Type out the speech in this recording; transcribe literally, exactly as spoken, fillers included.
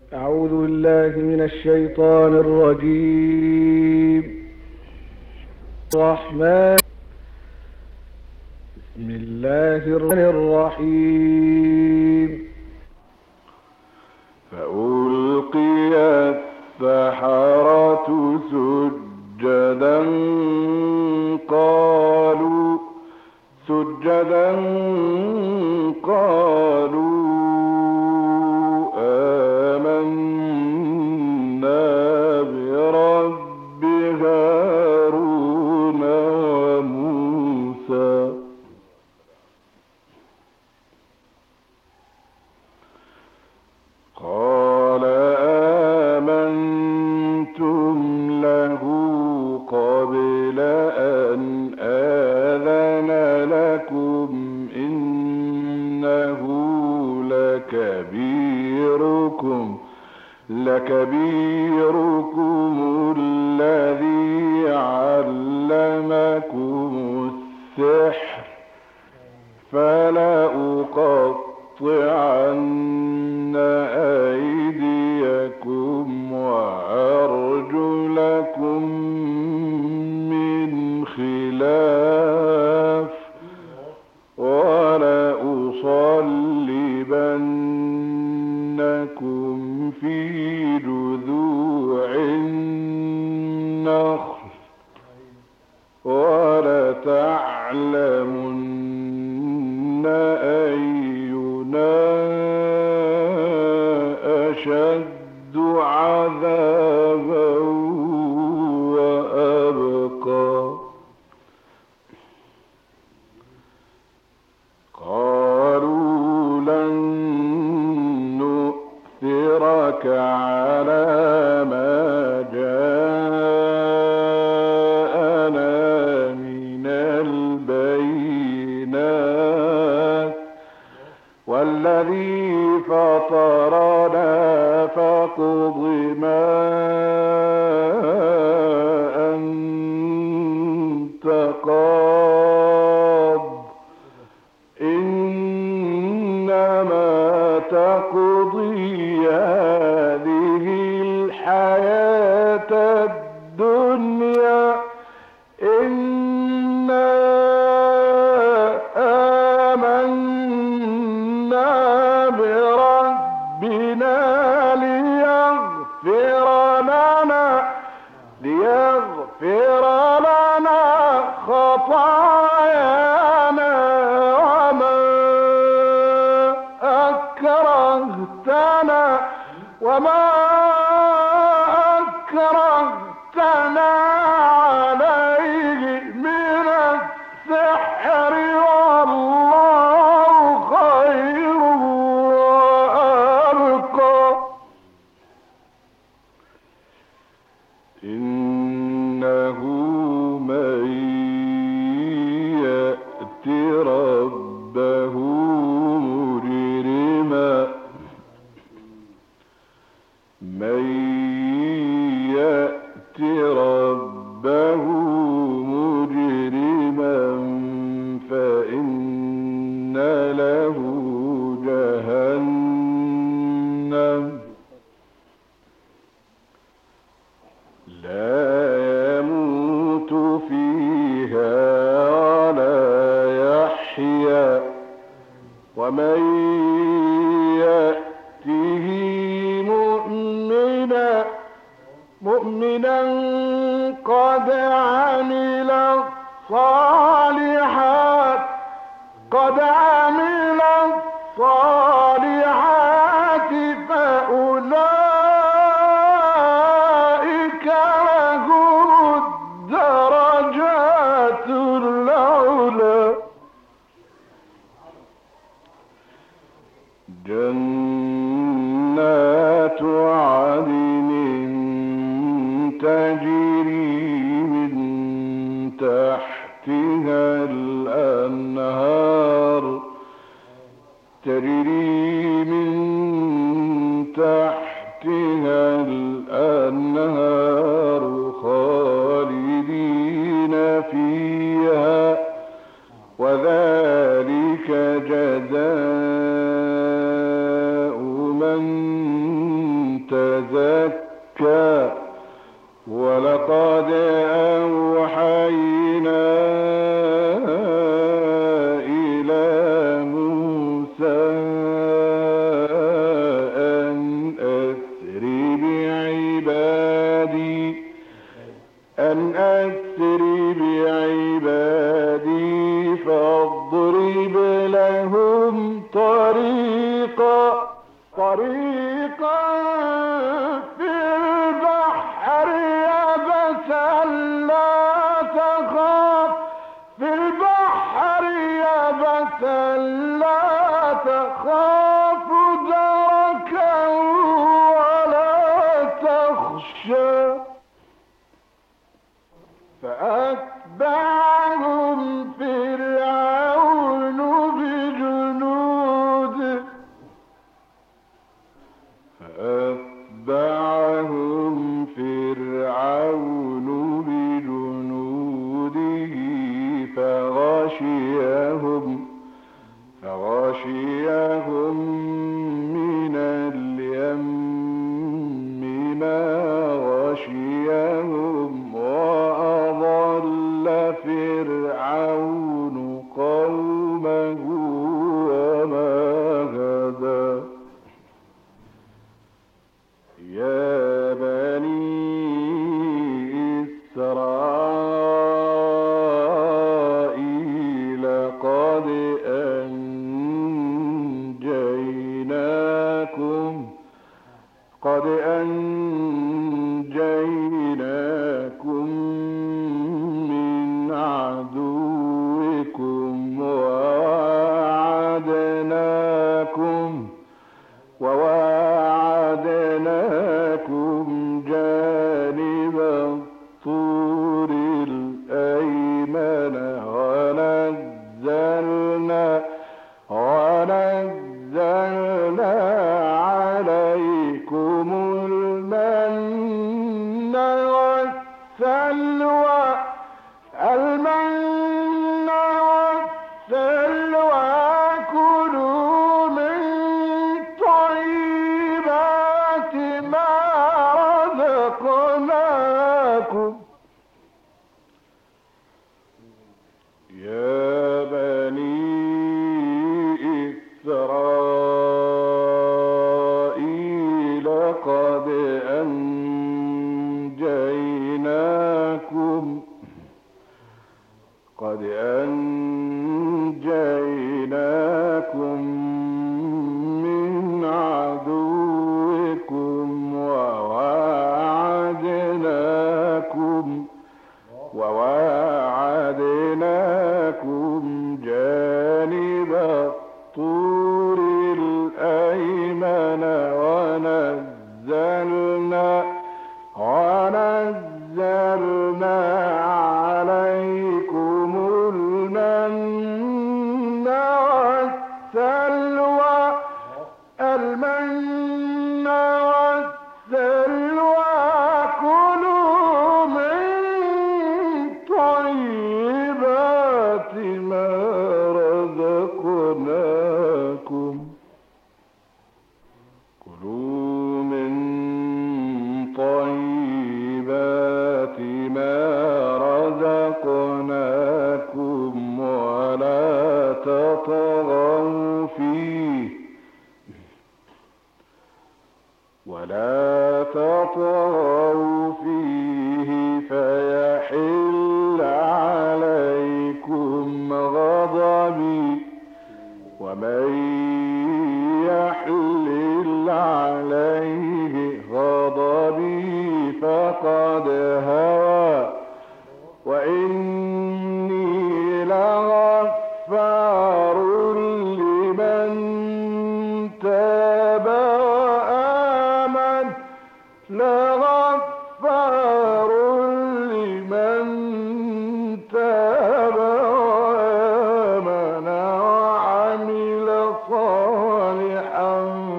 أعوذ بالله من الشيطان الرجيم. الرحمن بسم الله الرحمن الرحيم. فألقي السحرة سجدا قالوا سجدا قالوا لكبيركم الذي علمكم السحر فلأقطعن أيديكم وأرجلكم من خلاف ولأصلبنكم في جذوع النخل ولتعلمن أينا أشد عذابا وأبقى. قالوا لن نؤثرك على ما جاءنا من البينات والذي فطرنا فاقض ما أنت قاض إنما تقضي هذه الحياة الدنيا إنا آمنا بربنا ليغفر لنا ليغفر لنا خطايانا وما أكرهتنا وما أكرهتنا عليه من السحر والله خير وأبقى. إنه من يأت ربه مجرما من يأت ربه مجرما فإن له جهنم لا يموت فيها ولا يحيا ومن يأته مؤمنا مؤمنا قد عمل الصالحات قد عمل الصالحات فأولئك لهم الدرجات العلى. جنات عدن تجري من تحتها الأنهار تجري من تحتها الأنهار خالدين فيها وذلك جزاء من صالحا